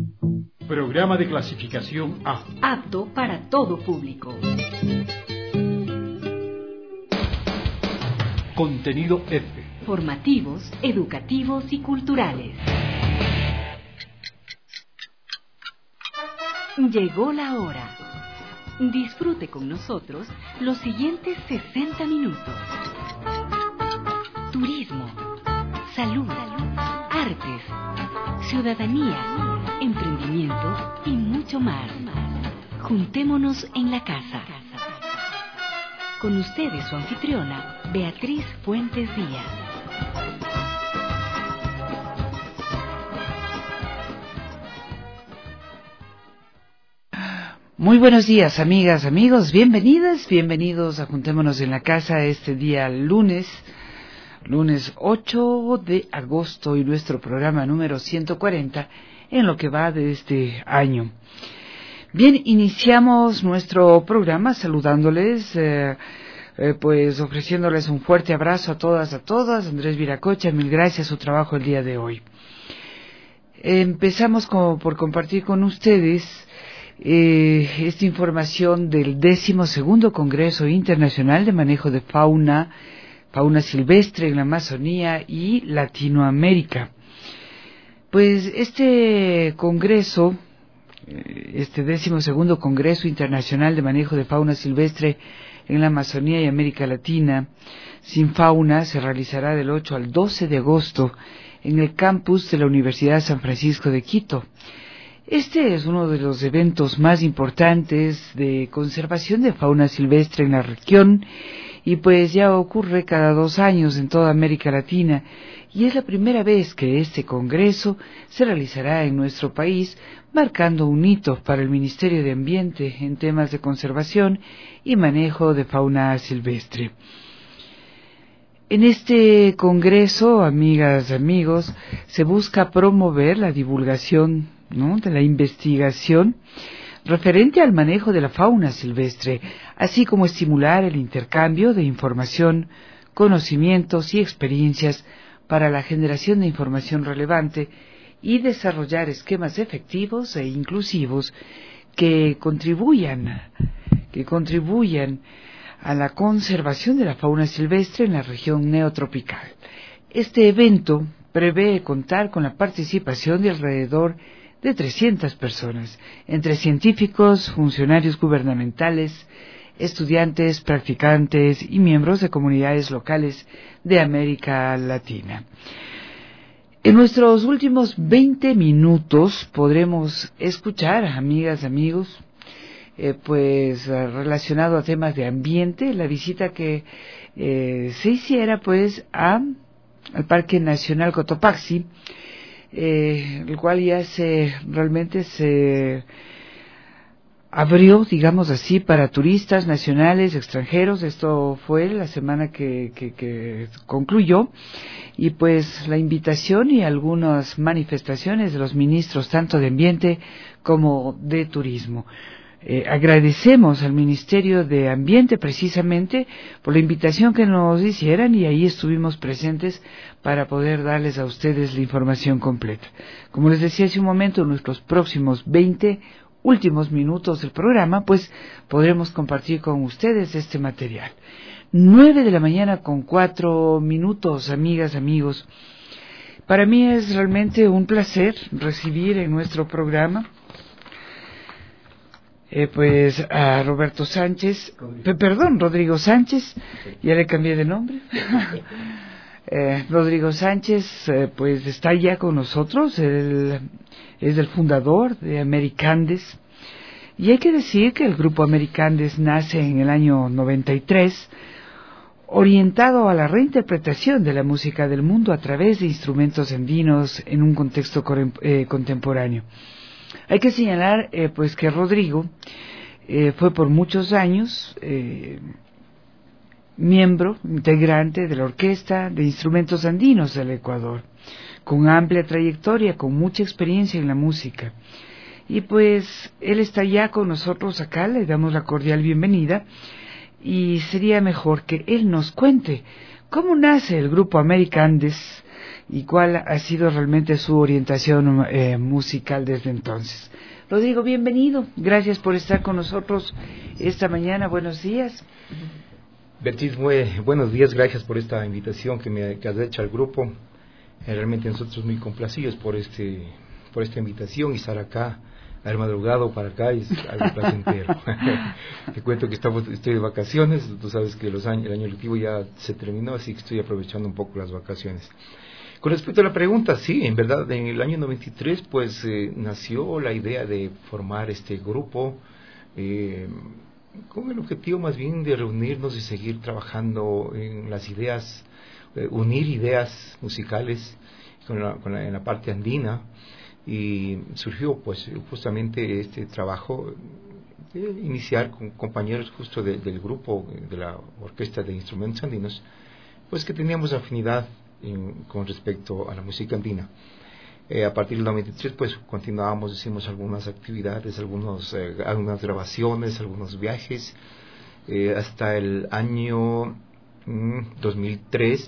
Programa de clasificación A. Apto para todo público. Contenido F. Formativos, educativos y culturales. Llegó la hora. Disfrute con nosotros los siguientes 60 minutos. Turismo, salud, artes, ciudadanía, emprendimiento y mucho más. Juntémonos en la casa. Con ustedes su anfitriona, Beatriz Fuentes Díaz. Muy buenos días, amigas, amigos, bienvenidos a Juntémonos en la Casa este día lunes 8 de agosto y nuestro programa número 140 en lo que va de este año. Bien, iniciamos nuestro programa saludándoles, pues ofreciéndoles un fuerte abrazo a todas. Andrés Viracocha, mil gracias a su trabajo el día de hoy. Empezamos por compartir con ustedes esta información del 12º Congreso Internacional de Manejo de Fauna Silvestre en la Amazonía y Latinoamérica. Pues este congreso, este 12º Congreso Internacional de Manejo de Fauna Silvestre en la Amazonía y América Latina, sin fauna, se realizará del 8 al 12 de agosto en el campus de la Universidad San Francisco de Quito. Este es uno de los eventos más importantes de conservación de fauna silvestre en la región y pues ya ocurre cada 2 años en toda América Latina y es la primera vez que este congreso se realizará en nuestro país, marcando un hito para el Ministerio de Ambiente en temas de conservación y manejo de fauna silvestre. En este congreso, amigas, amigos, se busca promover la divulgación, de la investigación referente al manejo de la fauna silvestre, así como estimular el intercambio de información, conocimientos y experiencias para la generación de información relevante y desarrollar esquemas efectivos e inclusivos que contribuyan a la conservación de la fauna silvestre en la región neotropical. Este evento prevé contar con la participación de alrededor de 300 personas, entre científicos, funcionarios gubernamentales, estudiantes, practicantes y miembros de comunidades locales de América Latina. En nuestros últimos 20 minutos podremos escuchar, amigas, amigos, pues relacionado a temas de ambiente, la visita que se hiciera pues al Parque Nacional Cotopaxi, el cual ya realmente se abrió, digamos así, para turistas nacionales, extranjeros. Esto fue la semana que concluyó, y pues la invitación y algunas manifestaciones de los ministros tanto de Ambiente como de Turismo. Agradecemos al Ministerio de Ambiente precisamente por la invitación que nos hicieran y ahí estuvimos presentes para poder darles a ustedes la información completa. Como les decía hace un momento, en nuestros próximos 20 últimos minutos del programa, pues podremos compartir con ustedes este material. 9 de la mañana con 4 minutos, amigas, amigos. Para mí es realmente un placer recibir en nuestro programa pues a Rodrigo Sánchez, ya le cambié de nombre. Rodrigo Sánchez pues está ya con nosotros, él es el fundador de Americandes, y hay que decir que el grupo Americandes nace en el año 93, orientado a la reinterpretación de la música del mundo a través de instrumentos andinos en un contexto contemporáneo. Hay que señalar pues que Rodrigo fue por muchos años miembro, integrante de la Orquesta de Instrumentos Andinos del Ecuador, con amplia trayectoria, con mucha experiencia en la música. Y pues él está ya con nosotros acá, le damos la cordial bienvenida, y sería mejor que él nos cuente cómo nace el grupo Americandes y cuál ha sido realmente su orientación musical desde entonces. Rodrigo, bienvenido. Gracias por estar con nosotros esta mañana. Buenos días. Beatriz, muy buenos días. Gracias por esta invitación que has hecho al grupo. Realmente nosotros muy complacidos por esta invitación y estar acá, haber madrugado para acá es algo placentero. Te cuento que estoy de vacaciones. Tú sabes que el año lectivo ya se terminó, así que estoy aprovechando un poco las vacaciones. Con respecto a la pregunta, sí, en verdad, en el año 93, pues nació la idea de formar este grupo con el objetivo más bien de reunirnos y seguir trabajando en las ideas, unir ideas musicales en la parte andina, y surgió pues justamente este trabajo de iniciar con compañeros justo del grupo de la Orquesta de Instrumentos Andinos, pues que teníamos afinidad con respecto a la música andina. A partir del 93 pues continuábamos, hicimos algunas actividades, algunas grabaciones, algunos viajes, hasta el año 2003,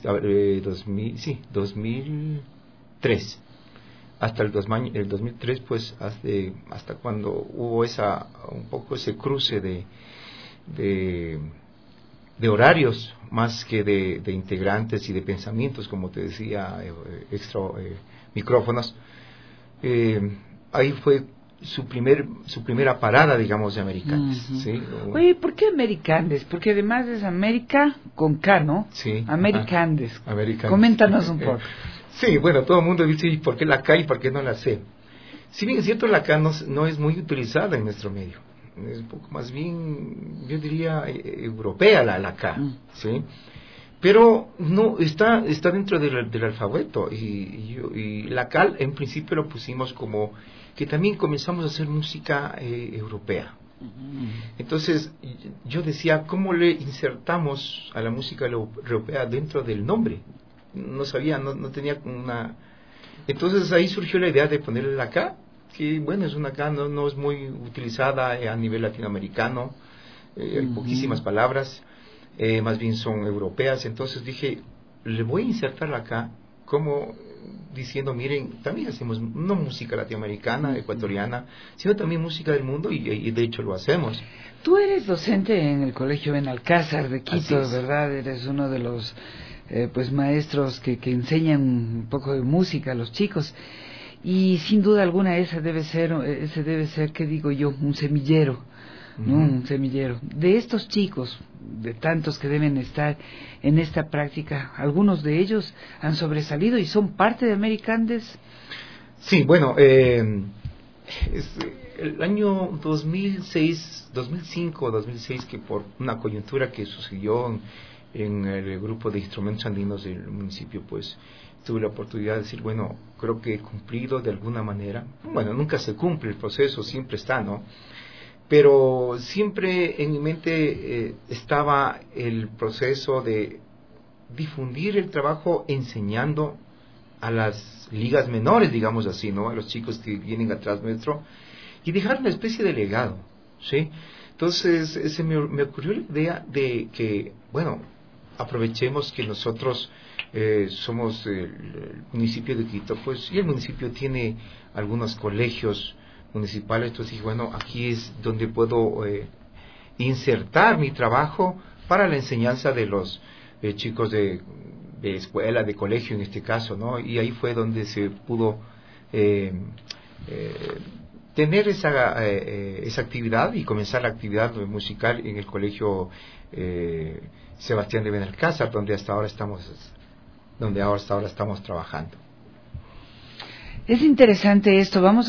2003, hasta el 2003 pues hasta cuando hubo un poco ese cruce de horarios más que de integrantes y de pensamientos, como te decía, micrófonos. Ahí fue su primera parada, digamos, de Americandes. Uh-huh. ¿Sí? Oye, ¿por qué Americandes? Porque además es América con K, ¿no? Sí. Americandes. Americandes. Coméntanos un poco. Sí, bueno, todo el mundo dice, ¿y por qué la K y por qué no la C? Si bien es cierto, la K no es muy utilizada en nuestro medio. Es un poco más bien, yo diría, europea la K, ¿sí? Pero no está dentro del alfabeto, y la K en principio lo pusimos como que también comenzamos a hacer música europea. Entonces yo decía, ¿cómo le insertamos a la música europea dentro del nombre? No sabía, no tenía una... Entonces ahí surgió la idea de ponerle la K, que bueno, es una K, no es muy utilizada a nivel latinoamericano, hay poquísimas palabras, más bien son europeas. Entonces dije, le voy a insertar la K como diciendo, miren, también hacemos no música latinoamericana, ecuatoriana, sino también música del mundo, y de hecho lo hacemos. Tú eres docente en el Colegio Benalcázar de Quito, ¿verdad? Eres uno de los pues maestros que enseñan un poco de música a los chicos, y sin duda alguna ese debe ser, ¿qué digo yo? Un semillero, ¿no? Un semillero de estos chicos, de tantos que deben estar en esta práctica. Algunos de ellos han sobresalido y son parte de Americandes. Sí, bueno, el año 2005-2006, que por una coyuntura que sucedió en el grupo de instrumentos andinos del municipio, pues tuve la oportunidad de decir, bueno, creo que he cumplido de alguna manera. Bueno, nunca se cumple, el proceso siempre está, ¿no? Pero siempre en mi mente estaba el proceso de difundir el trabajo enseñando a las ligas menores, digamos así, ¿no? A los chicos que vienen atrás nuestro, y dejar una especie de legado, ¿sí? Entonces me ocurrió la idea de que, bueno, aprovechemos que nosotros somos el municipio de Quito, pues, y el municipio tiene algunos colegios municipales. Entonces dije, bueno, aquí es donde puedo insertar mi trabajo para la enseñanza de los chicos de escuela, de colegio en este caso, ¿no? Y ahí fue donde se pudo tener esa actividad y comenzar la actividad musical en el colegio Sebastián de Benalcázar, donde hasta ahora estamos trabajando. Es interesante esto. Vamos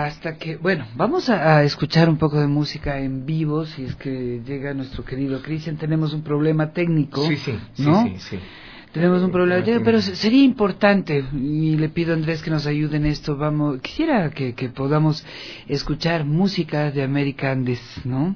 a escuchar un poco de música en vivo, si es que llega nuestro querido Cristian. Tenemos un problema técnico, ¿no? Sí. Tenemos un problema técnico, pero sería importante, y le pido a Andrés que nos ayude en esto. Quisiera que podamos escuchar música de Americandes, ¿no?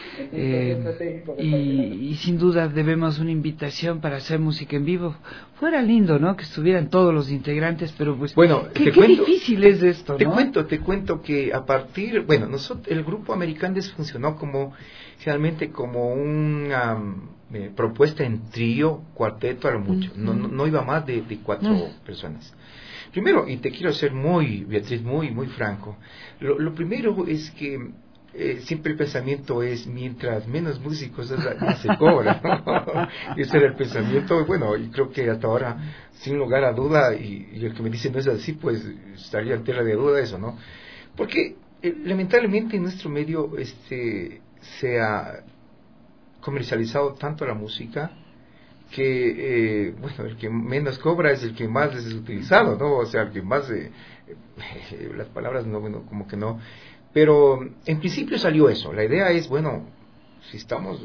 Y sin duda debemos una invitación para hacer música en vivo. Fuera lindo, ¿no? Que estuvieran todos los integrantes, pero pues bueno, qué difícil es esto, ¿no? Te cuento que a partir, el grupo Americandes funcionó realmente como propuesta en trío, cuarteto a lo mucho. No iba más de 4 personas. Primero, y te quiero ser Beatriz, muy franco. Lo primero es que siempre el pensamiento es, mientras menos músicos más se cobra, ¿no? Ese era el pensamiento, bueno, y creo que hasta ahora, sin lugar a duda, y el que me dice no es así, pues estaría en tierra de duda eso, ¿no? Porque lamentablemente en nuestro medio se ha comercializado tanto la música que, bueno, el que menos cobra es el que más es utilizado, ¿no? O sea, el que más, las palabras no, bueno, como que no. Pero en principio salió eso. La idea es, bueno, si estamos,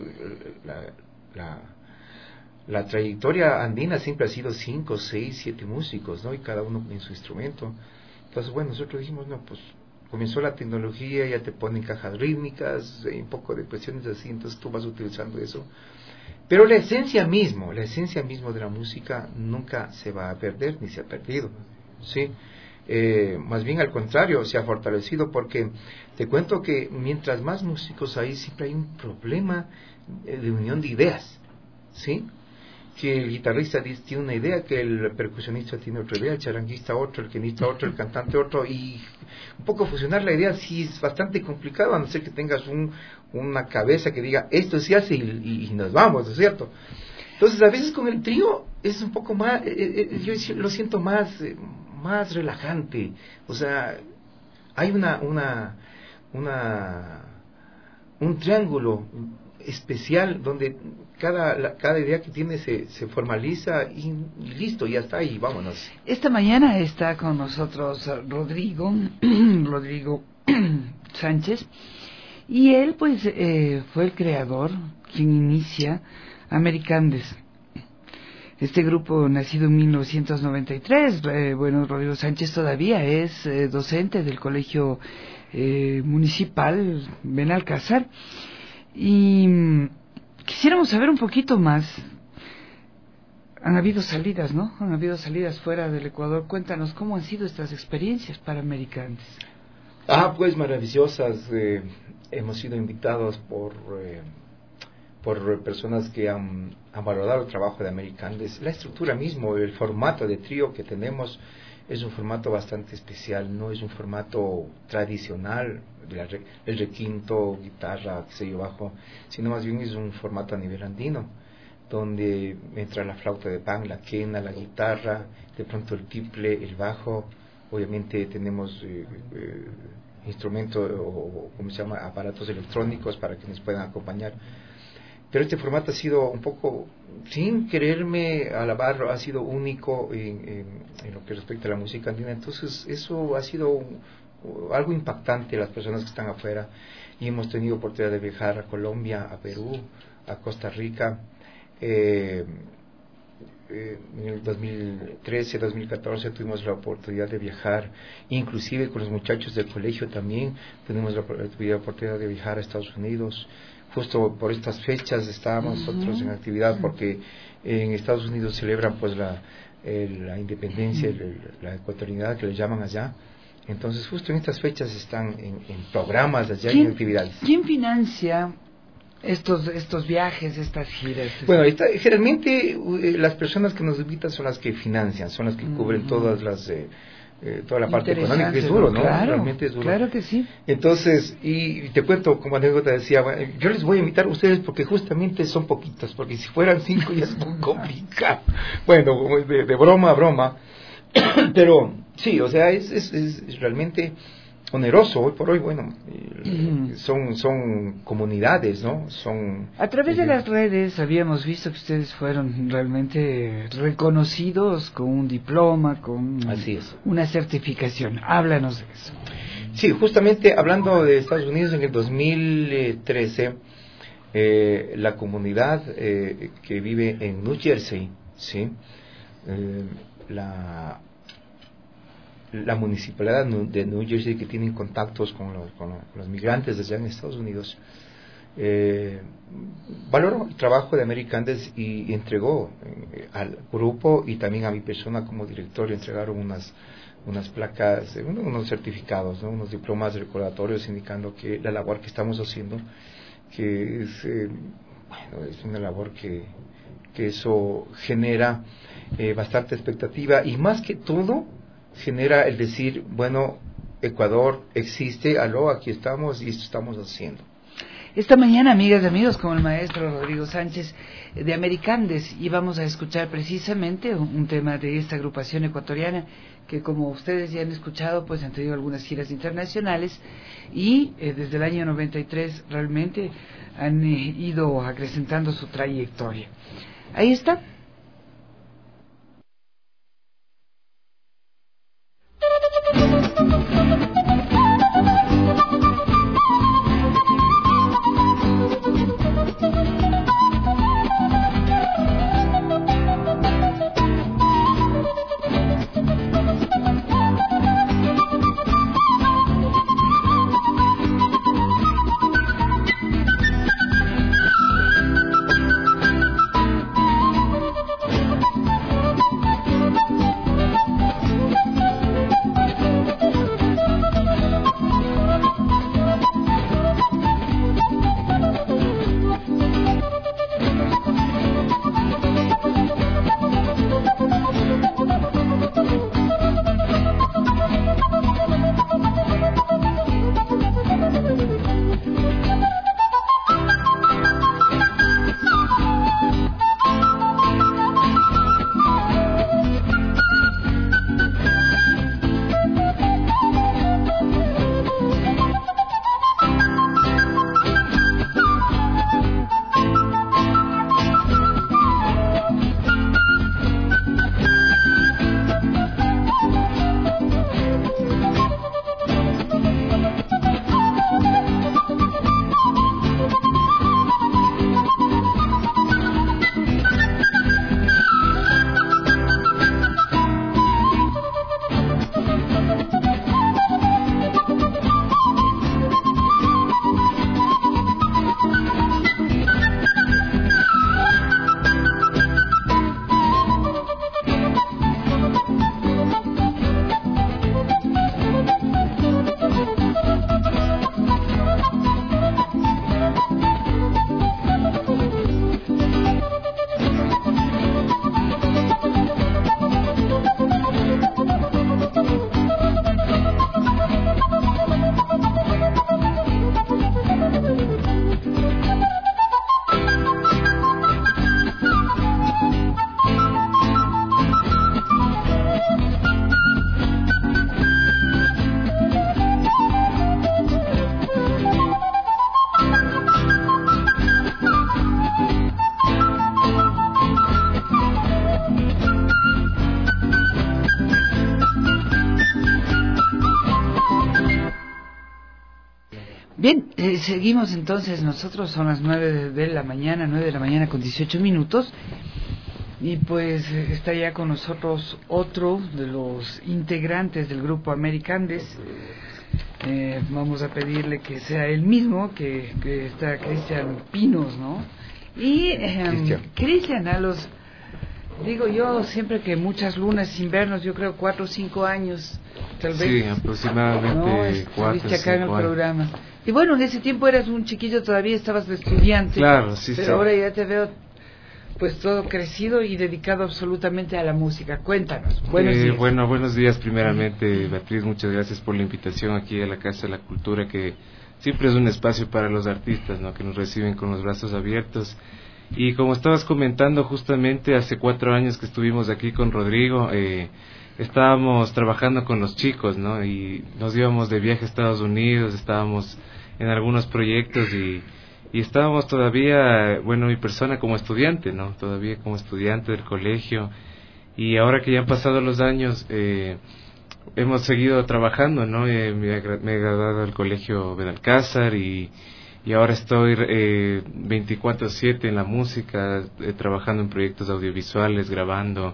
la trayectoria andina siempre ha sido 5, 6, 7 músicos, ¿no? Y cada uno en su instrumento. Entonces, bueno, nosotros dijimos, no, pues comenzó la tecnología, ya te ponen cajas rítmicas, un poco de cuestiones así, entonces tú vas utilizando eso. Pero la esencia mismo de la música nunca se va a perder, ni se ha perdido, ¿sí? Más bien al contrario, se ha fortalecido, porque te cuento que mientras más músicos hay, siempre hay un problema de unión de ideas, ¿sí? Que el guitarrista tiene una idea, que el percusionista tiene otra idea, el charanguista otro, el pianista otro, el cantante otro, y un poco fusionar la idea sí es bastante complicado, a no ser que tengas una cabeza que diga, esto se hace y nos vamos, ¿no es cierto? Entonces, a veces con el trío es un poco más, yo lo siento más relajante, o sea, hay un triángulo especial donde cada idea que tiene se formaliza y listo, ya está, y vámonos. Esta mañana está con nosotros Rodrigo Sánchez, y él pues fue el creador, quien inicia Americandes. Este grupo, nacido en 1993, bueno, Rodrigo Sánchez todavía es docente del Colegio Municipal Benalcázar, y quisiéramos saber un poquito más. Han habido salidas, ¿no? Han habido salidas fuera del Ecuador. Cuéntanos cómo han sido estas experiencias para Americandes. Pues maravillosas. Hemos sido invitados por personas que han valorado el trabajo de Americandes. La estructura mismo, el formato de trío que tenemos es un formato bastante especial, no es un formato tradicional, el requinto, guitarra, qué sé yo, bajo, sino más bien es un formato a nivel andino, donde entra la flauta de pan, la quena, la guitarra, de pronto el tiple, el bajo, obviamente tenemos instrumentos o ¿cómo se llama?, aparatos electrónicos para que nos puedan acompañar. Pero este formato ha sido un poco, sin quererme alabar, ha sido único en lo que respecta a la música andina. Entonces eso ha sido algo impactante a las personas que están afuera, y hemos tenido oportunidad de viajar a Colombia, a Perú, a Costa Rica. En el 2013, 2014 tuvimos la oportunidad de viajar, inclusive con los muchachos del colegio también tuvimos la oportunidad de viajar a Estados Unidos. Justo por estas fechas estábamos nosotros en actividad, porque en Estados Unidos celebran pues la independencia, la ecuatorianidad que le llaman allá. Entonces justo en estas fechas están en programas allá, en actividades. ¿Quién financia estos viajes, estas giras? Bueno, generalmente las personas que nos invitan son las que financian, son las que cubren todas las toda la parte económica, que es duro, ¿no? Claro, realmente es duro. Claro que sí. Entonces, y te cuento como anécdota, decía, bueno, yo les voy a invitar a ustedes porque justamente son poquitos, porque si fueran 5 ya es muy complicado. Bueno, de broma a broma, pero sí, o sea, es realmente oneroso hoy por hoy. Bueno, son comunidades, ¿no? A través de las redes habíamos visto que ustedes fueron realmente reconocidos con un diploma, con una certificación. Háblanos de eso. Sí, justamente hablando de Estados Unidos, en el 2013 la comunidad que vive en New Jersey, ¿sí? La municipalidad de New Jersey, que tienen contactos con los migrantes allá en Estados Unidos, valoró el trabajo de Americandes y entregó al grupo y también a mi persona como director, le entregaron unas placas, unos certificados, ¿no? Unos diplomas recordatorios indicando que la labor que estamos haciendo, que es bueno, es una labor que eso genera bastante expectativa, y más que todo genera el decir, bueno, Ecuador existe, aló, aquí estamos y esto estamos haciendo. Esta mañana, amigas y amigos, con el maestro Rodrigo Sánchez de Americandes, íbamos a escuchar precisamente un tema de esta agrupación ecuatoriana que, como ustedes ya han escuchado, pues han tenido algunas giras internacionales y desde el año 93 realmente han ido acrecentando su trayectoria. Ahí está. Bien, seguimos entonces, nosotros son las 9 de la mañana con 18 minutos, y pues está ya con nosotros otro de los integrantes del grupo Americandes. Vamos a pedirle que sea él mismo, que está Cristian Pinos, ¿no? Y Cristian, a los, digo yo, siempre que muchas lunas, inviernos, yo creo 4 o 5 años, tal vez. Sí, aproximadamente 4 o 5 acá en el programa. Y bueno, en ese tiempo eras un chiquillo, todavía estabas de estudiante. Claro, sí, pero sí. Ahora ya te veo pues todo crecido y dedicado absolutamente a la música. Cuéntanos. Buenos días. Bueno, buenos días primeramente, Beatriz, muchas gracias por la invitación aquí a la Casa de la Cultura, que siempre es un espacio para los artistas, ¿no?, que nos reciben con los brazos abiertos. Y como estabas comentando, justamente hace 4 años que estuvimos aquí con Rodrigo, estábamos trabajando con los chicos, ¿no?, y nos íbamos de viaje a Estados Unidos, estábamos en algunos proyectos y estábamos todavía, bueno, mi persona como estudiante, ¿no?, todavía como estudiante del colegio, y ahora que ya han pasado los años, hemos seguido trabajando, ¿no? Me he graduado del colegio Benalcázar y ahora estoy 24/7 en la música, trabajando en proyectos audiovisuales, grabando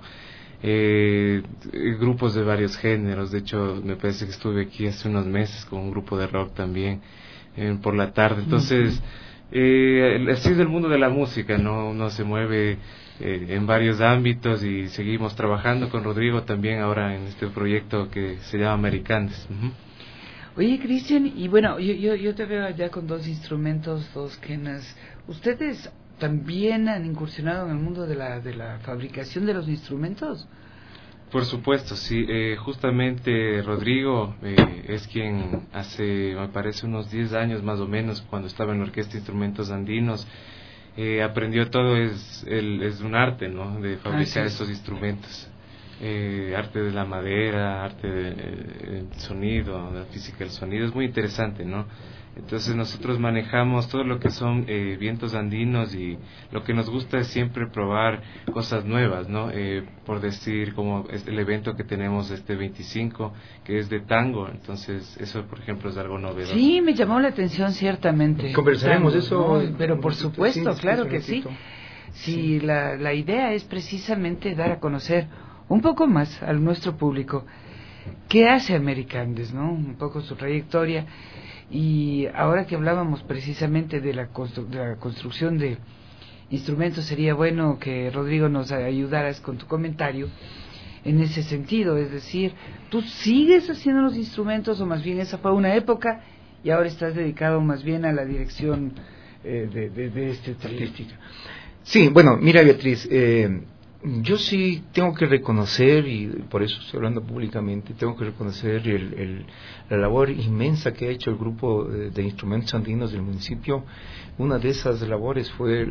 grupos de varios géneros. De hecho, me parece que estuve aquí hace unos meses con un grupo de rock también por la tarde. Entonces, así es el mundo de la música, ¿no? Uno se mueve en varios ámbitos y seguimos trabajando con Rodrigo también ahora en este proyecto que se llama Americandes. Oye, Cristian, y bueno, yo te veo allá con 2 instrumentos, 2 quenas. ¿Ustedes también han incursionado en el mundo de la fabricación de los instrumentos. Por supuesto, sí. Justamente Rodrigo es quien hace, me parece, unos 10 años más o menos, cuando estaba en la Orquesta de Instrumentos Andinos, aprendió todo, es un arte, ¿no?, de fabricar estos instrumentos. Arte de la madera, arte del sonido, de la física del sonido, es muy interesante, ¿no? Entonces nosotros manejamos todo lo que son vientos andinos, y lo que nos gusta es siempre probar cosas nuevas, ¿no? Por decir, como el evento que tenemos este 25, que es de tango, entonces eso, por ejemplo, es algo novedoso. Sí, me llamó la atención, ciertamente. Conversaremos tango, eso. ¿no? Pero por supuesto, sí, claro que sí. Sí, la idea es precisamente dar a conocer un poco más a nuestro público qué hace Americandes, ¿no? Un poco su trayectoria. Y ahora que hablábamos precisamente de la construcción de instrumentos, sería bueno que, Rodrigo, nos ayudaras con tu comentario en ese sentido. Es decir, ¿tú sigues haciendo los instrumentos, o más bien esa fue una época y ahora estás dedicado más bien a la dirección de este artística? Sí, bueno, mira, Beatriz, yo sí tengo que reconocer, y por eso estoy hablando públicamente, tengo que reconocer la labor inmensa que ha hecho el grupo de instrumentos andinos del municipio. Una de esas labores fue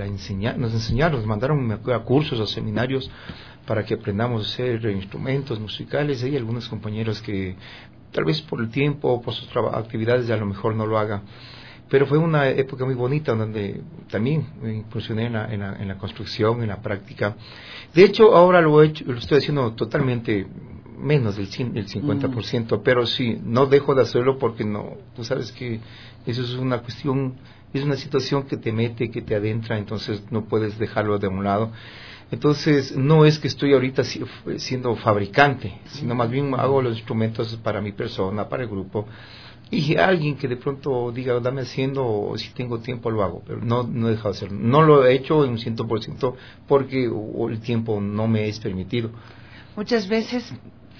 nos mandaron a cursos, a seminarios, para que aprendamos a hacer instrumentos musicales. Hay algunos compañeros que tal vez por el tiempo, por sus actividades, a lo mejor no lo hagan. Pero fue una época muy bonita donde también me incursioné en la construcción, en la práctica. De hecho, ahora lo estoy haciendo totalmente menos del 50%, pero sí, no dejo de hacerlo porque no, tú sabes que eso es una cuestión, es una situación que te mete, que te adentra, entonces no puedes dejarlo de un lado. Entonces, no es que estoy ahorita siendo fabricante, sino más bien hago los instrumentos para mi persona, para el grupo. Y alguien que de pronto diga, dame haciendo, o si tengo tiempo lo hago, pero no he dejado de hacerlo. No lo he hecho en un 100% porque el tiempo no me es permitido. Muchas veces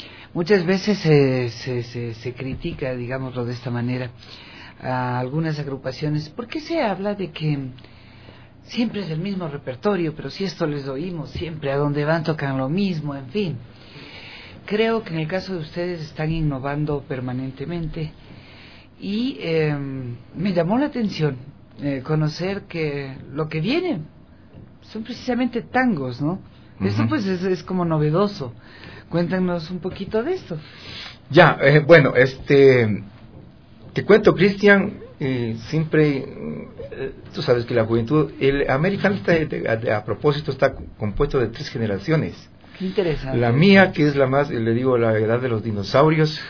se critica, digámoslo de esta manera, a algunas agrupaciones. ¿Por qué se habla de que siempre es el mismo repertorio, pero si esto les oímos siempre, a donde van tocan lo mismo, en fin? Creo que en el caso de ustedes están innovando permanentemente. Y me llamó la atención conocer que lo que viene son precisamente tangos, ¿no? Uh-huh. Eso pues es como novedoso. Cuéntanos un poquito de esto. Ya, bueno, te cuento, Cristian, siempre, tú sabes que la juventud, el americano a propósito está compuesto de 3 generaciones. Interesante. La mía, que es la más, le digo, la edad de los dinosaurios.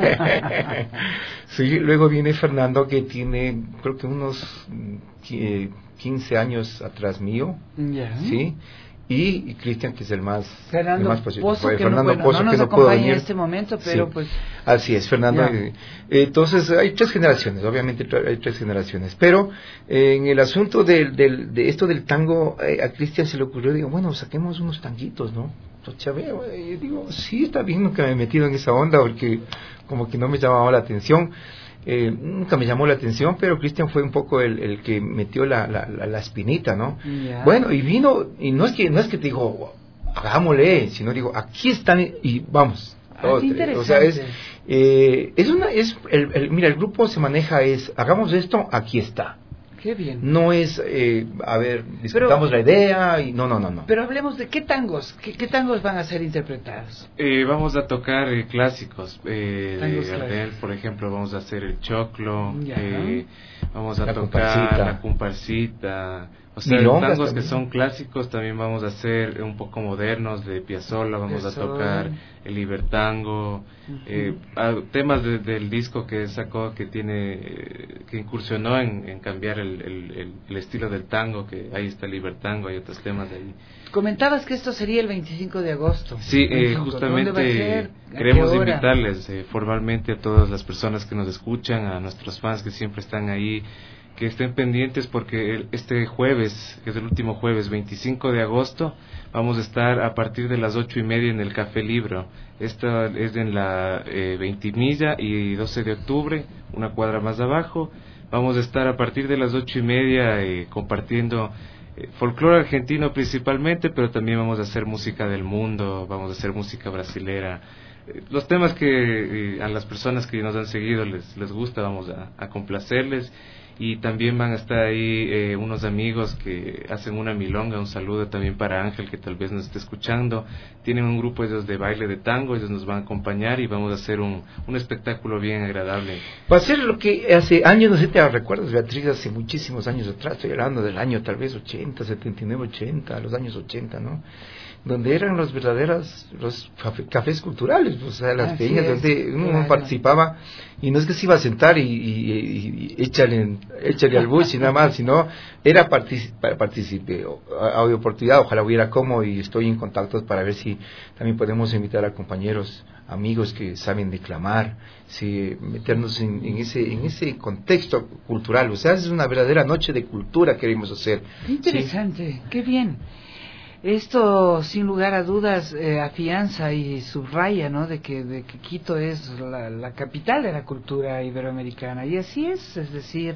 Sí, luego viene Fernando, que tiene, creo que unos 15 años atrás mío. Yeah. Sí. Y Cristian, que es el más Pozo, que Fernando no, Pozo, no que nos no pudo venir en este momento, pero sí, pues así es, Fernando. Yeah. Entonces hay 3 generaciones, obviamente hay 3 generaciones, pero en el asunto de esto del tango, a Cristian se le ocurrió, digo, bueno, saquemos unos tanguitos, ¿no? Yo digo, sí, está bien, nunca me he metido en esa onda porque como que no me llamaba la atención. Nunca me llamó la atención, pero Cristian fue un poco el que metió la espinita, ¿no? Yeah. Bueno, y vino, y no es que te digo, hagámosle, sino digo, aquí están y vamos. O sea, mira, el grupo se maneja hagamos esto, aquí está. Qué bien. No es, a ver, discutamos la idea y no. Pero hablemos de qué tangos, qué tangos van a ser interpretados. Vamos a tocar clásicos. Clásicos. Por ejemplo, vamos a hacer el choclo. Vamos a la tocar la comparsita. O sea, milongas tangos también, que son clásicos también vamos a hacer un poco modernos de Piazzolla, vamos a tocar el libertango, temas del disco que sacó que incursionó en cambiar el estilo del tango, que ahí está el libertango, hay otros temas de ahí. Comentabas que esto sería el 25 de agosto. Sí, justamente queremos invitarles formalmente a todas las personas que nos escuchan, a nuestros fans que siempre están ahí, que estén pendientes porque este jueves, que es el último jueves, 25 de agosto, vamos a estar a partir de las 8:30 en el Café Libro. Esta es en la 20 Milla y 12 de octubre, una cuadra más abajo. Vamos a estar a partir de las 8:30 compartiendo folclore argentino principalmente, pero también vamos a hacer música del mundo, vamos a hacer música brasilera. Los temas que a las personas que nos han seguido les gusta, vamos a complacerles. Y también van a estar ahí unos amigos que hacen una milonga. Un saludo también para Ángel, que tal vez nos esté escuchando. Tienen un grupo ellos de baile de tango, ellos nos van a acompañar y vamos a hacer un espectáculo bien agradable. Va a ser lo que hace años, no sé si te recuerdas, Beatriz, hace muchísimos años atrás, estoy hablando del año tal vez 80, 79, 80, los años 80, ¿no? Donde eran los cafés culturales, o sea, las peñas donde uno participaba, y no es que se iba a sentar y échale al bus y nada más, sino era partícipe, hay oportunidad, ojalá hubiera como, y estoy en contactos para ver si también podemos invitar a compañeros, amigos que saben declamar, sí, meternos en ese contexto cultural, o sea, es una verdadera noche de cultura que queremos hacer. Qué interesante, ¿sí? Qué bien. Esto, sin lugar a dudas, afianza y subraya, ¿no?, de que Quito es la capital de la cultura iberoamericana. Y así es decir,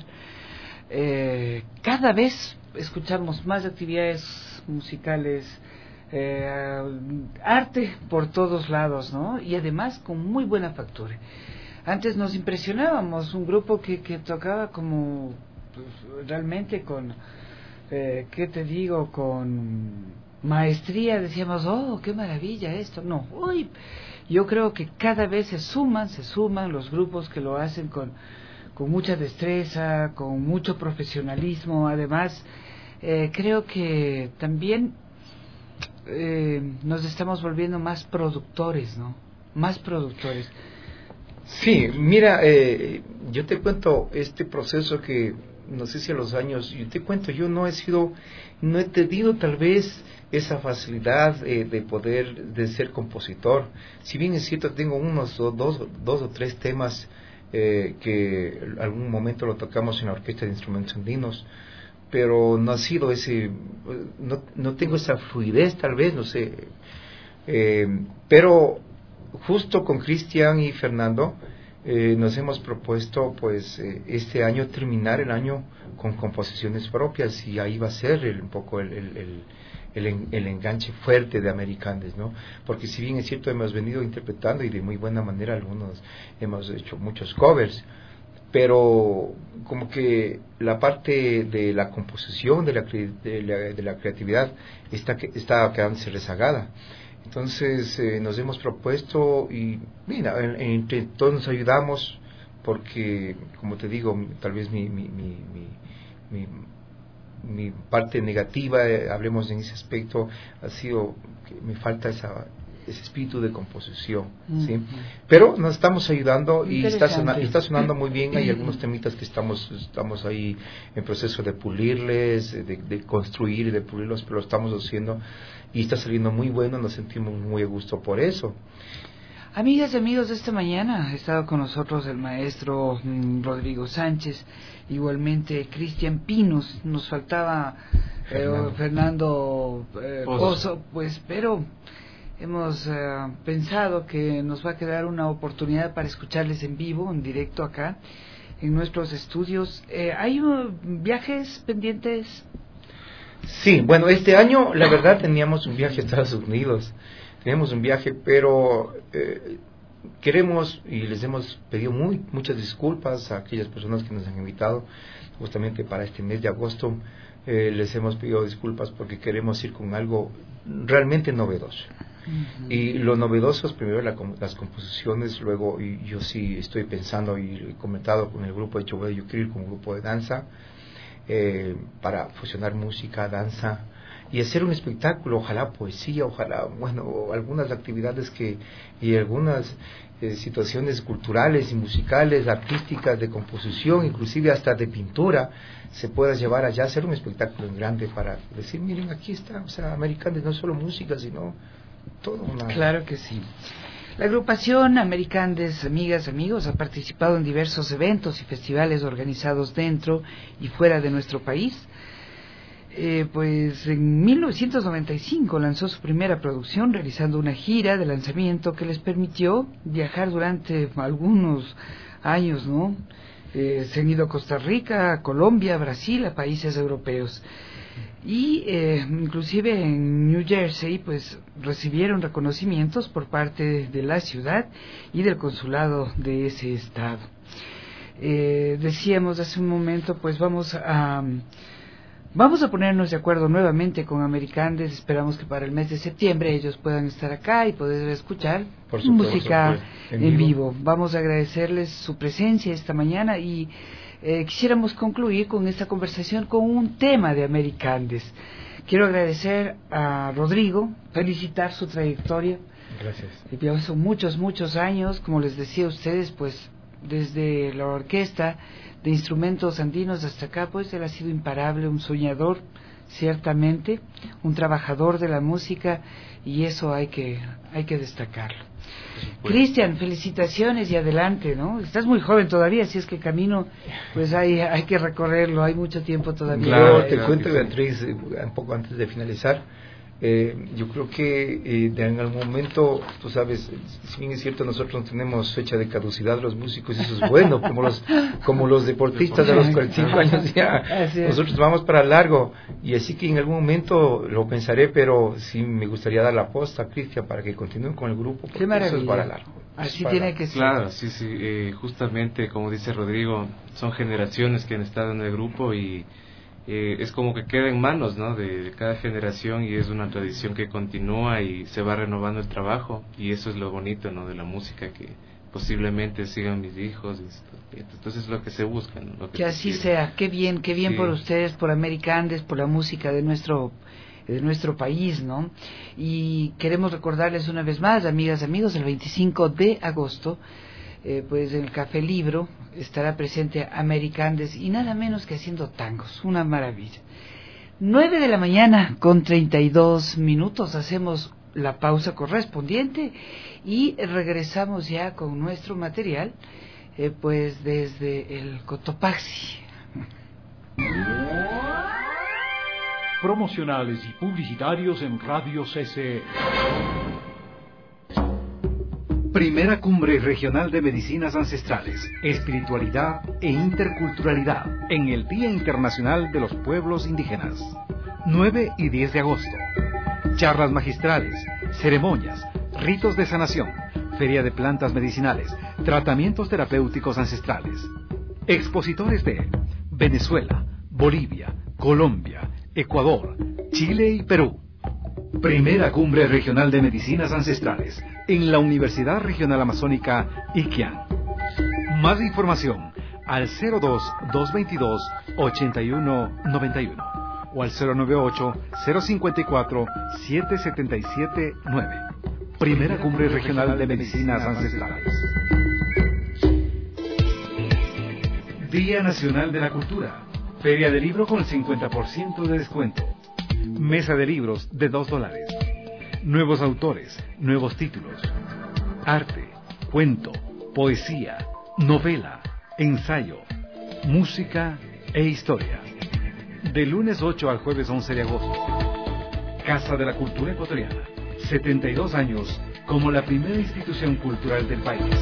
cada vez escuchamos más actividades musicales, arte por todos lados, ¿no? Y además con muy buena factura. Antes nos impresionábamos, un grupo que tocaba como, pues, realmente con, ¿qué te digo?, con maestría, decíamos, oh, qué maravilla esto. No, hoy yo creo que cada vez se suman los grupos que lo hacen con mucha destreza, con mucho profesionalismo. Además, creo que también nos estamos volviendo más productores, ¿no? Más productores. Sí, mira, yo te cuento este proceso que, no sé si a los años, yo te cuento, yo no he tenido tal vez esa facilidad de ser compositor. Si bien es cierto, tengo unos dos o tres temas que en algún momento lo tocamos en la Orquesta de Instrumentos Andinos, pero no ha sido no tengo esa fluidez tal vez, no sé, pero justo con Cristian y Fernando nos hemos propuesto, pues, este año terminar el año con composiciones propias, y ahí va a ser un poco el enganche fuerte de Americandes, ¿no? Porque si bien es cierto, hemos venido interpretando y de muy buena manera, algunos hemos hecho muchos covers, pero como que la parte de la composición, de la creatividad está quedándose rezagada. Entonces nos hemos propuesto, y mira, entre todos nos ayudamos, porque, como te digo, tal vez mi parte negativa, hablemos en ese aspecto, ha sido que me falta ese espíritu de composición, ¿sí? Pero nos estamos ayudando, y está sonando muy bien. Hay algunos temitas que estamos ahí en proceso de pulirles, de construir y de pulirlos, pero lo estamos haciendo y está saliendo muy bueno. Nos sentimos muy a gusto por eso. Amigas y amigos, esta mañana ha estado con nosotros el maestro Rodrigo Sánchez, igualmente Cristian Pinos, nos faltaba Fernando Pozo, pues, pero hemos pensado que nos va a quedar una oportunidad para escucharles en vivo, en directo acá, en nuestros estudios. ¿Hay viajes pendientes? Sí, bueno, este año la verdad teníamos un viaje a Estados Unidos. Tenemos un viaje, pero queremos, y les hemos pedido muchas disculpas a aquellas personas que nos han invitado justamente para este mes de agosto. Les hemos pedido disculpas porque queremos ir con algo realmente novedoso. Y lo novedoso es primero las composiciones, luego, y yo sí estoy pensando y he comentado con el grupo de hecho, yo quiero ir con un grupo de danza para fusionar música, danza, y hacer un espectáculo, ojalá poesía, ojalá, bueno, algunas actividades y algunas situaciones culturales y musicales, artísticas, de composición, inclusive hasta de pintura, se pueda llevar allá, hacer un espectáculo en grande para decir, miren, aquí está, o sea, Americandes, no solo música, sino todo una... Claro que sí. La agrupación Americandes, amigas, amigos, ha participado en diversos eventos y festivales organizados dentro y fuera de nuestro país. Pues en 1995 lanzó su primera producción, realizando una gira de lanzamiento que les permitió viajar durante algunos años, ¿no? Se han ido a Costa Rica, a Colombia, a Brasil, a países europeos. y inclusive en New Jersey pues recibieron reconocimientos por parte de la ciudad y del consulado de ese estado. Decíamos hace un momento, pues vamos a ponernos de acuerdo nuevamente con Americandes. Esperamos que para el mes de septiembre ellos puedan estar acá y poder escuchar música en vivo. Vamos a agradecerles su presencia esta mañana y quisiéramos concluir con esta conversación con un tema de Americandes. Quiero agradecer a Rodrigo, felicitar su trayectoria. Gracias. Son muchos años, como les decía a ustedes, pues desde la orquesta de instrumentos andinos hasta acá, pues él ha sido imparable, un soñador, ciertamente, un trabajador de la música, y eso hay que destacarlo. Cristian, felicitaciones y adelante, ¿no? Estás muy joven todavía, si es que el camino, pues hay que recorrerlo, hay mucho tiempo todavía. Claro, te cuento, Beatriz, un poco antes de finalizar. Yo creo que en algún momento, tú sabes, si bien es cierto, nosotros no tenemos fecha de caducidad los músicos, y eso es bueno, como los deportistas de los 45 años ya, nosotros vamos para largo, y así que en algún momento lo pensaré, pero sí me gustaría dar la posta a Cristian para que continúe con el grupo, porque eso es para largo. Así tiene que ser. Claro, sí, justamente como dice Rodrigo, son generaciones que han estado en el grupo y es como que queda en manos, ¿no?, de cada generación, y es una tradición que continúa y se va renovando el trabajo, y eso es lo bonito, ¿no?, de la música, que posiblemente sigan mis hijos, entonces es lo que se busca, ¿no? Que así sea. Qué bien sí. Por ustedes, por Americandes, por la música de nuestro país, ¿no? Y queremos recordarles una vez más, amigas, amigos, el 25 de agosto pues en el Café Libro estará presente Americandes, y nada menos que haciendo tangos, una maravilla. 9:32 a.m, hacemos la pausa correspondiente y regresamos ya con nuestro material, pues desde el Cotopaxi. Promocionales y publicitarios en Radio CCE. Primera Cumbre Regional de Medicinas Ancestrales, Espiritualidad e Interculturalidad en el Día Internacional de los Pueblos Indígenas. 9 y 10 de agosto. Charlas magistrales, ceremonias, ritos de sanación, feria de plantas medicinales, tratamientos terapéuticos ancestrales. Expositores de Venezuela, Bolivia, Colombia, Ecuador, Chile y Perú. Primera Cumbre Regional de Medicinas Ancestrales en la Universidad Regional Amazónica Iquián. Más información al 02-222-8191 o al 098-054-7779. Primera Cumbre Regional de Medicinas Ancestrales. Día Nacional de la Cultura. Feria de libro con 50% de descuento. Mesa de libros de $2. Nuevos autores, nuevos títulos. Arte, cuento, poesía, novela, ensayo, música e historia. De lunes 8 al jueves 11 de agosto. Casa de la Cultura Ecuatoriana. 72 años como la primera institución cultural del país.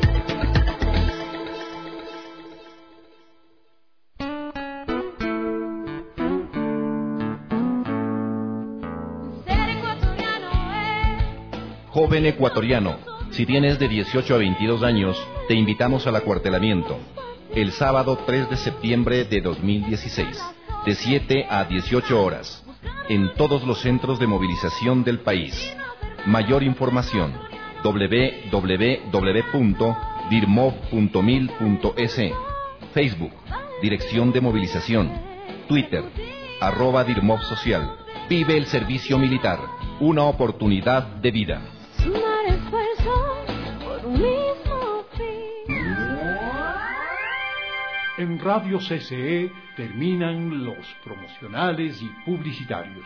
Joven ecuatoriano, si tienes de 18 a 22 años, te invitamos al acuartelamiento. El sábado 3 de septiembre de 2016, de 7 a 18 horas, en todos los centros de movilización del país. Mayor información, www.dirmov.mil.es. Facebook, Dirección de Movilización. Twitter, @DirmovSocial. Vive el servicio militar, una oportunidad de vida. Sumar esfuerzos por un mismo fin. En Radio CCE terminan los promocionales y publicitarios.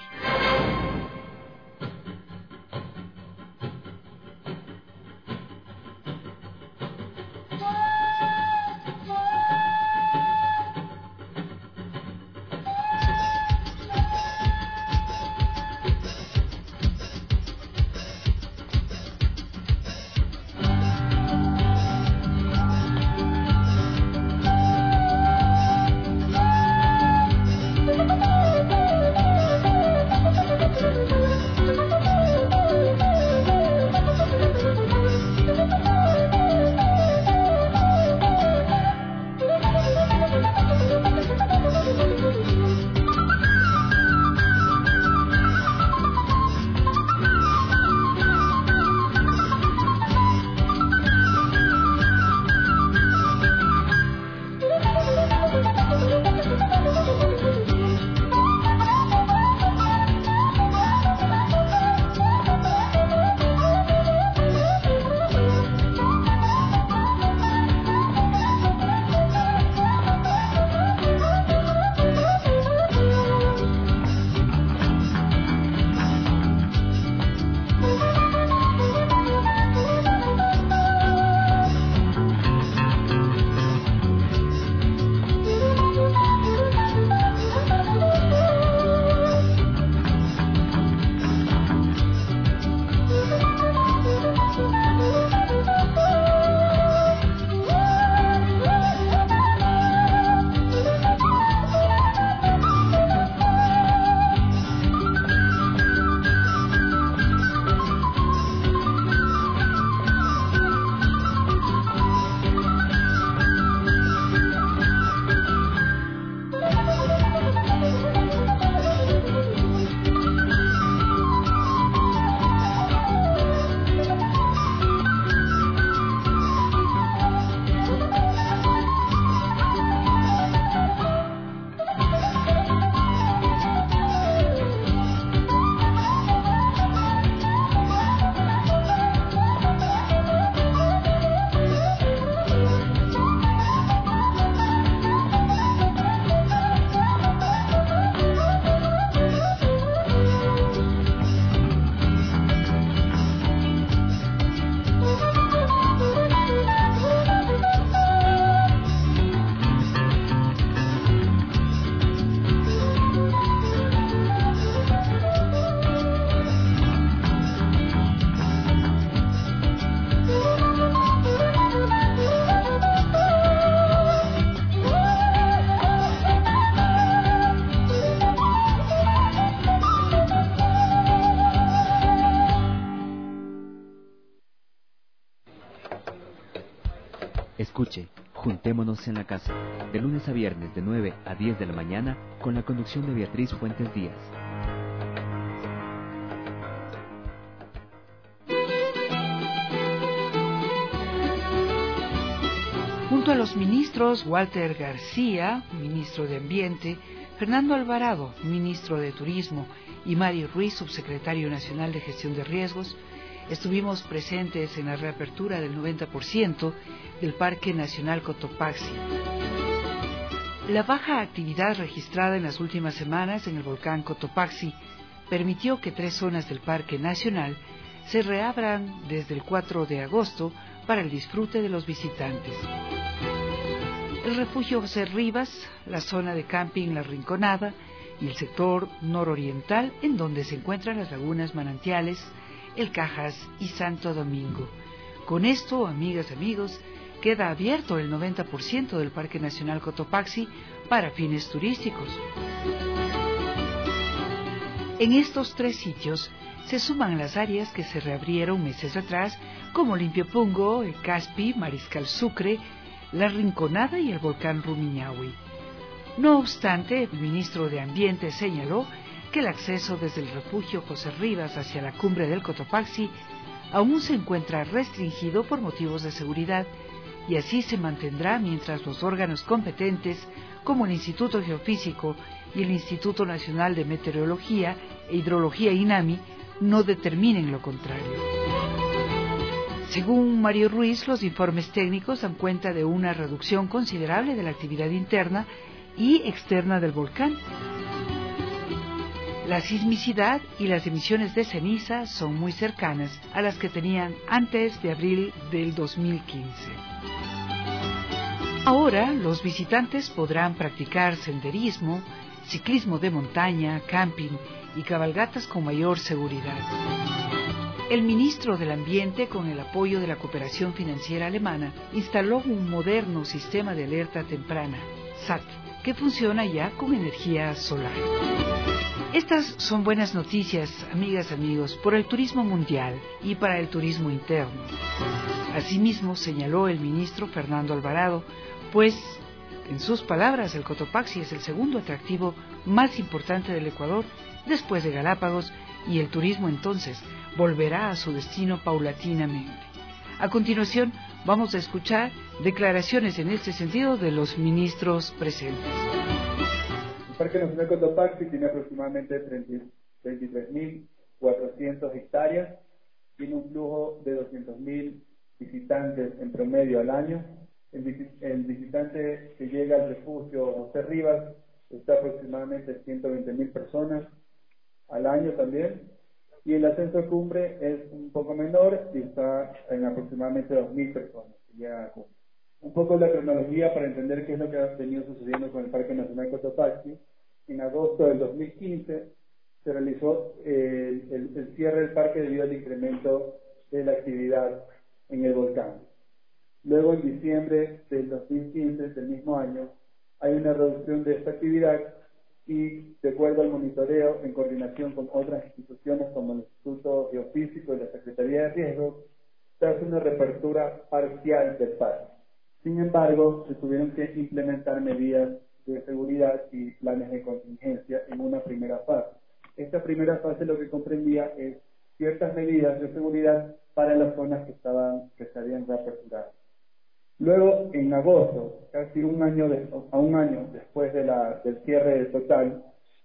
Escuche, Juntémonos en la Casa, de lunes a viernes de 9 a 10 de la mañana, con la conducción de Beatriz Fuentes Díaz. Junto a los ministros Walter García, ministro de Ambiente, Fernando Alvarado, ministro de Turismo, y Mario Ruiz, subsecretario nacional de Gestión de Riesgos, estuvimos presentes en la reapertura del 90% del Parque Nacional Cotopaxi. La baja actividad registrada en las últimas semanas en el volcán Cotopaxi permitió que 3 zonas del Parque Nacional se reabran desde el 4 de agosto para el disfrute de los visitantes. El refugio José Rivas, la zona de camping La Rinconada y el sector nororiental, en donde se encuentran las lagunas Manantiales, El Cajas y Santo Domingo. Con esto, amigas, amigos, queda abierto el 90% del Parque Nacional Cotopaxi para fines turísticos. En estos 3 sitios se suman las áreas que se reabrieron meses atrás, como Limpio Pungo, el Caspi, Mariscal Sucre, La Rinconada y el volcán Rumiñahui. No obstante, el ministro de Ambiente señaló que el acceso desde el refugio José Rivas hacia la cumbre del Cotopaxi aún se encuentra restringido por motivos de seguridad, y así se mantendrá mientras los órganos competentes, como el Instituto Geofísico y el Instituto Nacional de Meteorología e Hidrología INAMI, no determinen lo contrario. Según Mario Ruiz, los informes técnicos dan cuenta de una reducción considerable de la actividad interna y externa del volcán. La sismicidad y las emisiones de ceniza son muy cercanas a las que tenían antes de abril del 2015. Ahora los visitantes podrán practicar senderismo, ciclismo de montaña, camping y cabalgatas con mayor seguridad. El ministro del Ambiente, con el apoyo de la Cooperación Financiera Alemana, instaló un moderno sistema de alerta temprana, SAT, que funciona ya con energía solar. Estas son buenas noticias, amigas, amigos, por el turismo mundial y para el turismo interno. Asimismo, señaló el ministro Fernando Alvarado, pues, en sus palabras, el Cotopaxi es el segundo atractivo más importante del Ecuador, después de Galápagos, y el turismo entonces volverá a su destino paulatinamente. A continuación, vamos a escuchar declaraciones en este sentido de los ministros presentes. El Parque Nacional Cotopaxi tiene aproximadamente 23.400 hectáreas, tiene un flujo de 200.000 visitantes en promedio al año. El visitante que llega al refugio José Rivas está aproximadamente 120.000 personas al año también, y el ascenso a cumbre es un poco menor y está en aproximadamente 2.000 personas que llegan a cumbre. Un poco la cronología para entender qué es lo que ha venido sucediendo con el Parque Nacional Cotopaxi. En agosto del 2015 se realizó el cierre del parque debido al incremento de la actividad en el volcán. Luego, en diciembre del 2015, del mismo año, hay una reducción de esta actividad y, de acuerdo al monitoreo, en coordinación con otras instituciones como el Instituto Geofísico y la Secretaría de Riesgos, se hace una reapertura parcial del parque. Sin embargo, se tuvieron que implementar medidas de seguridad y planes de contingencia en una primera fase. Esta primera fase lo que comprendía es ciertas medidas de seguridad para las zonas que se habían reaperturado. Luego, en agosto, casi un año después del cierre total,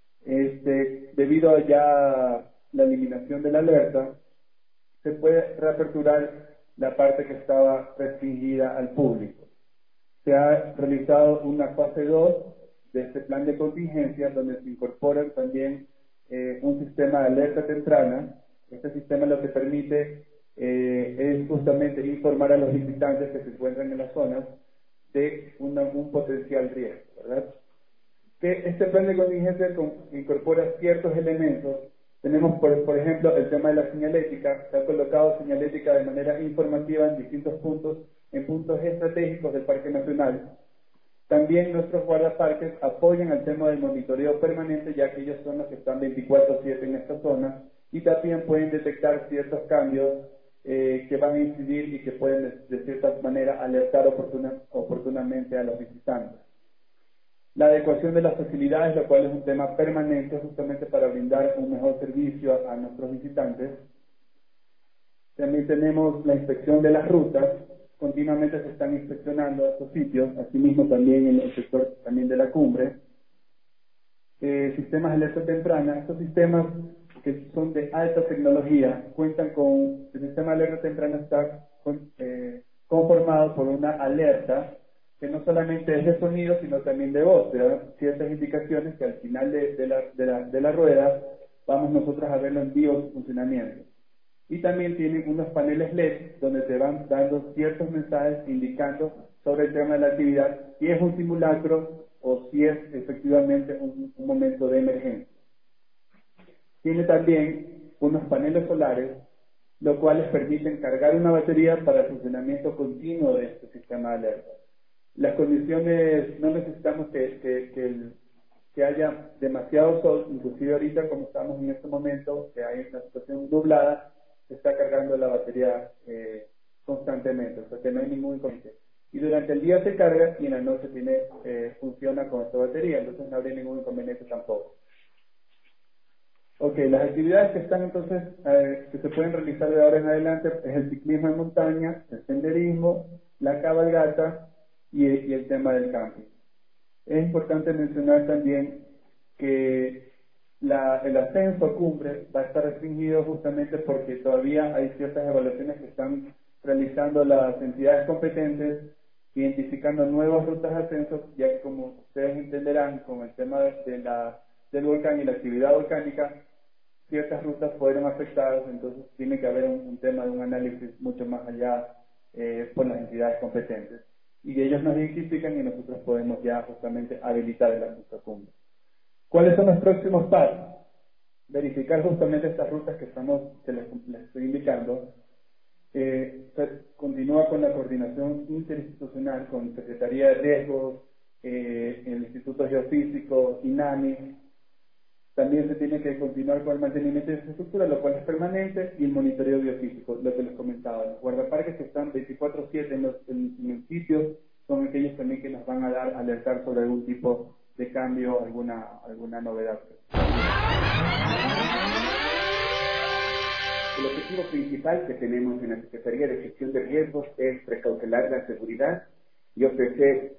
debido a ya la eliminación de la alerta, se puede reaperturar la parte que estaba restringida al público. Se ha realizado una fase 2 de este plan de contingencia, donde se incorpora también un sistema de alerta temprana. Este sistema lo que permite es justamente informar a los visitantes que se encuentran en las zonas de un potencial riesgo, ¿verdad? Que este plan de contingencia incorpora ciertos elementos. Tenemos, por ejemplo, el tema de la señalética. Se ha colocado señalética de manera informativa en distintos puntos, en puntos estratégicos del Parque Nacional. También nuestros guardaparques apoyan al tema del monitoreo permanente, ya que ellos son los que están 24/7 en esta zona, y también pueden detectar ciertos cambios que van a incidir y que pueden de cierta manera alertar oportunamente a los visitantes. La adecuación de las facilidades, lo cual es un tema permanente justamente para brindar un mejor servicio a nuestros visitantes. También tenemos la inspección de las rutas, continuamente se están inspeccionando estos sitios, asimismo también en el sector también de la cumbre. Sistemas de alerta temprana, estos sistemas que son de alta tecnología, cuentan con, el sistema de alerta temprana está conformado por una alerta que no solamente es de sonido, sino también de voz, te da ciertas indicaciones que al final de la rueda vamos nosotros a verlo en vivo su funcionamiento. Y también tienen unos paneles LED donde te van dando ciertos mensajes indicando sobre el tema de la actividad, si es un simulacro o si es efectivamente un momento de emergencia. Tiene también unos paneles solares, los cuales permiten cargar una batería para el funcionamiento continuo de este sistema de alerta. Las condiciones, no necesitamos que haya demasiado sol, inclusive ahorita como estamos en este momento, que hay una situación nublada, se está cargando la batería constantemente, o sea que no hay ningún inconveniente. Y durante el día se carga y en la noche funciona con esta batería, entonces no habría ningún inconveniente tampoco. Ok, las actividades que están entonces, que se pueden realizar de ahora en adelante es el ciclismo en montaña, el senderismo, la cabalgata y el tema del camping. Es importante mencionar también que el ascenso a cumbre va a estar restringido justamente porque todavía hay ciertas evaluaciones que están realizando las entidades competentes, identificando nuevas rutas de ascenso, ya que como ustedes entenderán con el tema del volcán y la actividad volcánica, ciertas rutas fueron afectadas, entonces tiene que haber un tema de un análisis mucho más allá por las entidades competentes. Y ellos nos identifican y nosotros podemos ya justamente habilitar el acceso a cumbre. ¿Cuáles son los próximos pasos? Verificar justamente estas rutas que les estoy indicando. Continúa con la coordinación interinstitucional con Secretaría de Riesgos, el Instituto Geofísico, INAMI. También se tiene que continuar con el mantenimiento de infraestructura, lo cual es permanente, y el monitoreo biofísico, lo que les comentaba. Los guardaparques que están 24/7 en el sitio son aquellos también que nos van a alertar sobre algún tipo de cambio, alguna novedad. El objetivo principal que tenemos en la Secretaría de Gestión de Riesgos es precautelar la seguridad y ofrecer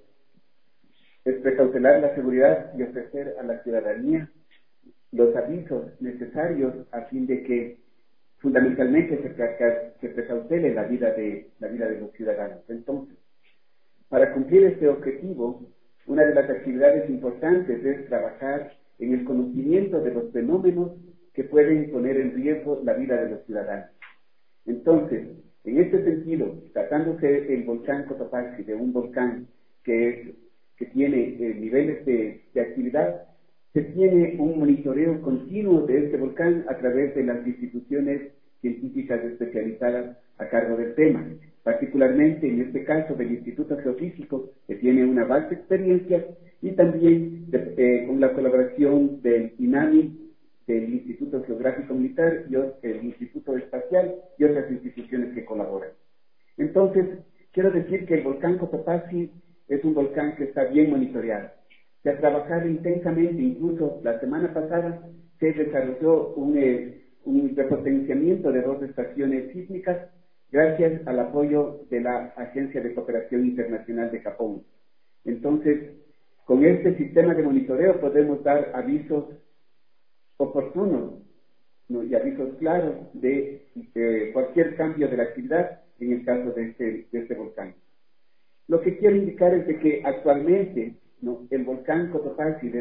a la ciudadanía los avisos necesarios a fin de que fundamentalmente se precautele la vida de los ciudadanos. Entonces, para cumplir este objetivo, una de las actividades importantes es trabajar en el conocimiento de los fenómenos que pueden poner en riesgo la vida de los ciudadanos. Entonces, en este sentido, tratándose el volcán Cotopaxi de un volcán que tiene niveles de actividad, se tiene un monitoreo continuo de este volcán a través de las instituciones científicas especializadas a cargo del tema, particularmente en este caso del Instituto Geofísico, que tiene una vasta experiencia, y también con la colaboración del INAMI, del Instituto Geográfico Militar y el Instituto Espacial y otras instituciones que colaboran. Entonces, quiero decir que el volcán Cotopaxi es un volcán que está bien monitoreado. Se ha trabajado intensamente, incluso la semana pasada se desarrolló un repotenciamiento de 2 estaciones sísmicas gracias al apoyo de la Agencia de Cooperación Internacional de Japón. Entonces, con este sistema de monitoreo podemos dar avisos oportunos, ¿no?, y avisos claros de cualquier cambio de la actividad en el caso de este volcán. Lo que quiero indicar es de que actualmente, ¿no?, el volcán Cotopaxi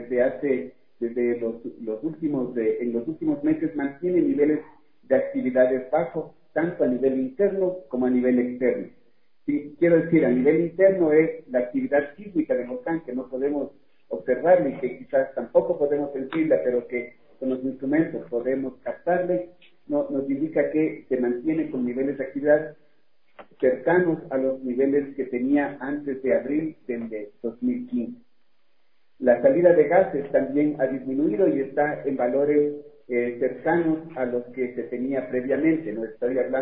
en los últimos meses mantiene niveles de actividades bajos, tanto a nivel interno como a nivel externo. Sí, quiero decir, a nivel interno es la actividad sísmica del volcán, que no podemos observarla y que quizás tampoco podemos sentirla, pero que con los instrumentos podemos captarle, nos indica que se mantiene con niveles de actividad cercanos a los niveles que tenía antes de abril del 2015. La salida de gases también ha disminuido y está en valores cercanos a los que se tenía previamente. No estoy hablando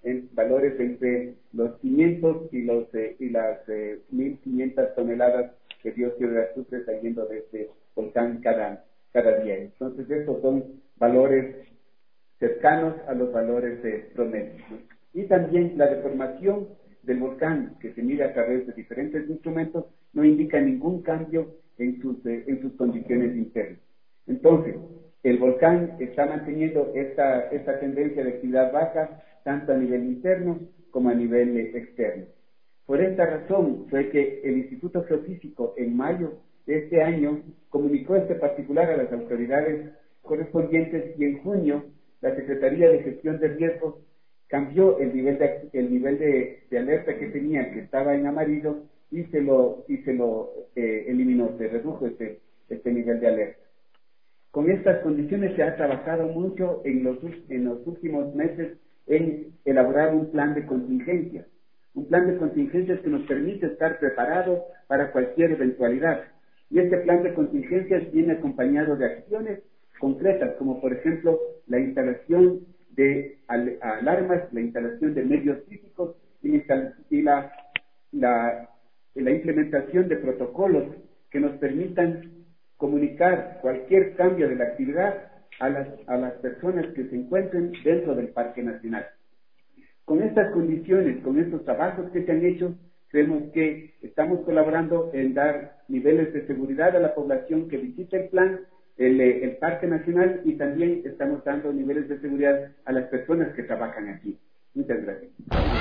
en valores entre los 500 y las 1.500 toneladas que dióxido de azufre saliendo de este volcán cada día. Entonces estos son valores cercanos a los valores promedios. Y también la deformación del volcán, que se mide a través de diferentes instrumentos, no indica ningún cambio en sus condiciones internas. Entonces, el volcán está manteniendo esta tendencia de actividad baja, tanto a nivel interno como a nivel externo. Por esta razón fue que el Instituto Geofísico en mayo de este año comunicó este particular a las autoridades correspondientes y en junio la Secretaría de Gestión de Riesgos cambió el nivel de alerta que tenía, que estaba en amarillo, y se lo eliminó, se redujo este nivel de alerta. Con estas condiciones se ha trabajado mucho en los últimos meses en elaborar un plan de contingencia. Un plan de contingencias que nos permite estar preparados para cualquier eventualidad. Y este plan de contingencias viene acompañado de acciones concretas, como por ejemplo la instalación de alarmas, la instalación de medios físicos y la implementación de protocolos que nos permitan comunicar cualquier cambio de la actividad a las personas que se encuentren dentro del Parque Nacional. Con estas condiciones, con estos trabajos que se han hecho, creemos que estamos colaborando en dar niveles de seguridad a la población que visita el plan, el Parque Nacional, y también estamos dando niveles de seguridad a las personas que trabajan aquí. Muchas gracias.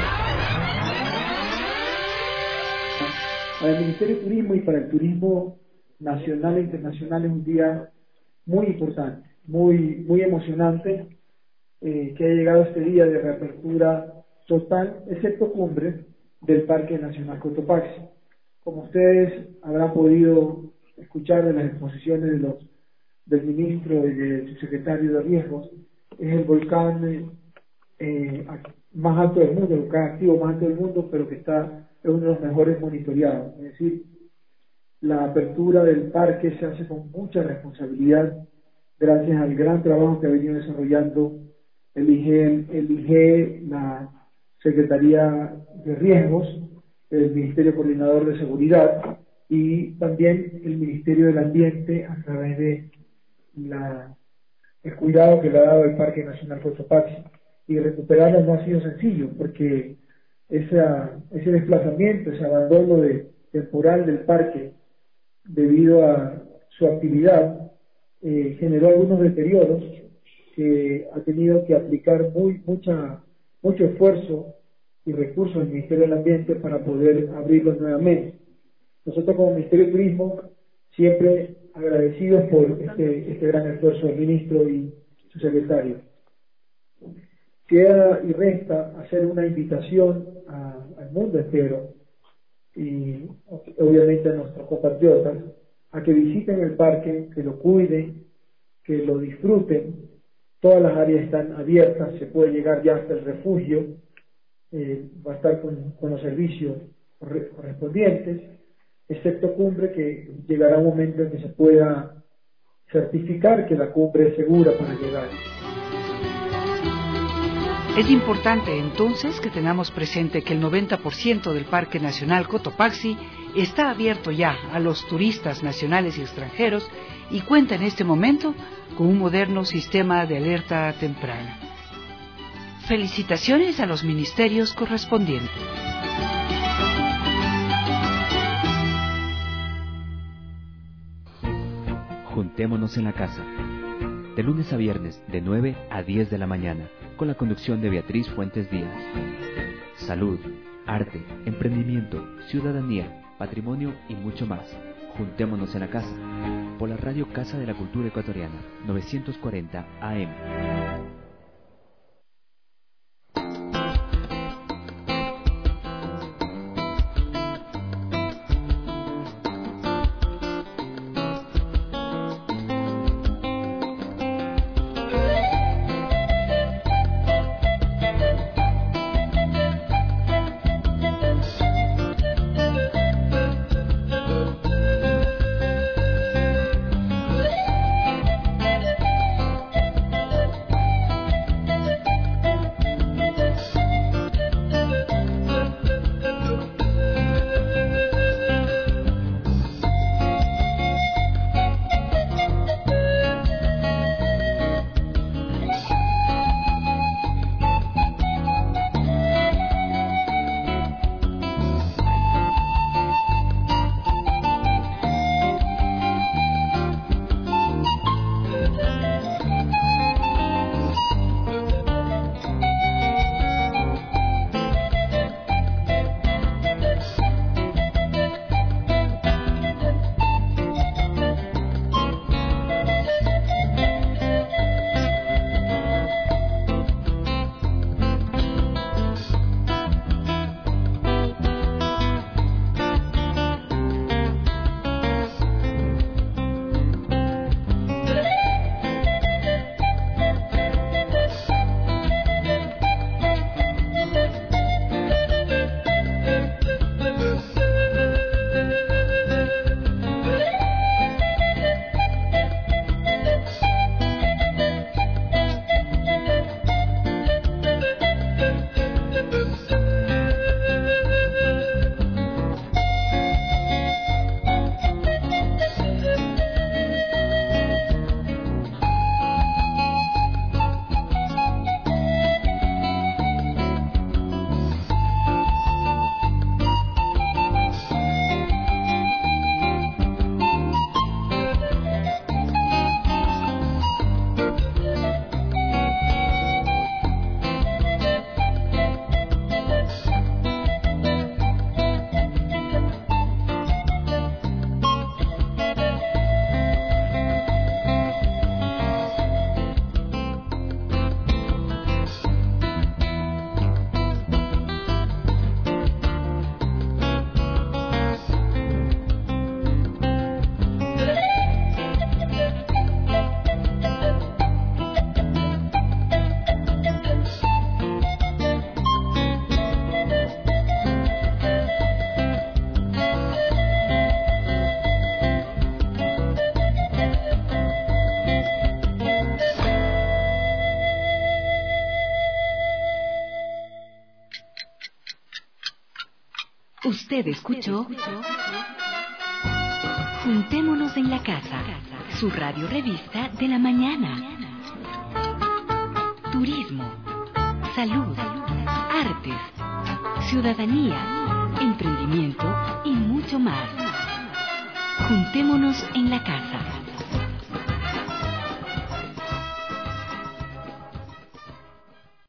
Para el Ministerio de Turismo y para el turismo nacional e internacional es un día muy importante, muy emocionante, que ha llegado este día de reapertura total, excepto cumbre, del Parque Nacional Cotopaxi. Como ustedes habrán podido escuchar de las exposiciones del ministro y del subsecretario de Riesgos, es el volcán más alto del mundo, el volcán activo más alto del mundo, pero que es uno de los mejores monitoreados. Es decir, la apertura del parque se hace con mucha responsabilidad, gracias al gran trabajo que ha venido desarrollando el IGE, la Secretaría de Riesgos, el Ministerio Coordinador de Seguridad y también el Ministerio del Ambiente a través de el cuidado que le ha dado el Parque Nacional Cotopaxi. Y recuperarlo no ha sido sencillo, porque ese desplazamiento, ese abandono temporal del parque debido a su actividad generó algunos deterioros que ha tenido que aplicar mucho esfuerzo y recursos del Ministerio del Ambiente para poder abrirlos nuevamente. Nosotros como Ministerio de Turismo siempre agradecidos por este gran esfuerzo del ministro y su secretario. Queda y resta hacer una invitación al mundo entero y obviamente a nuestros compatriotas a que visiten el parque, que lo cuiden, que lo disfruten. Todas las áreas están abiertas, se puede llegar ya hasta el refugio, va a estar con los servicios correspondientes, excepto cumbre, que llegará un momento en que se pueda certificar que la cumbre es segura para llegar. Es importante entonces que tengamos presente que el 90% del Parque Nacional Cotopaxi está abierto ya a los turistas nacionales y extranjeros y cuenta en este momento con un moderno sistema de alerta temprana. Felicitaciones a los ministerios correspondientes. Juntémonos en la casa. De lunes a viernes, de 9 a 10 de la mañana, con la conducción de Beatriz Fuentes Díaz. Salud, arte, emprendimiento, ciudadanía, patrimonio y mucho más. Juntémonos en la casa. Por la radio Casa de la Cultura Ecuatoriana, 940 AM. Usted escuchó Juntémonos en la Casa, su radio revista de la mañana. Turismo, salud, artes, ciudadanía, emprendimiento y mucho más. Juntémonos en la Casa.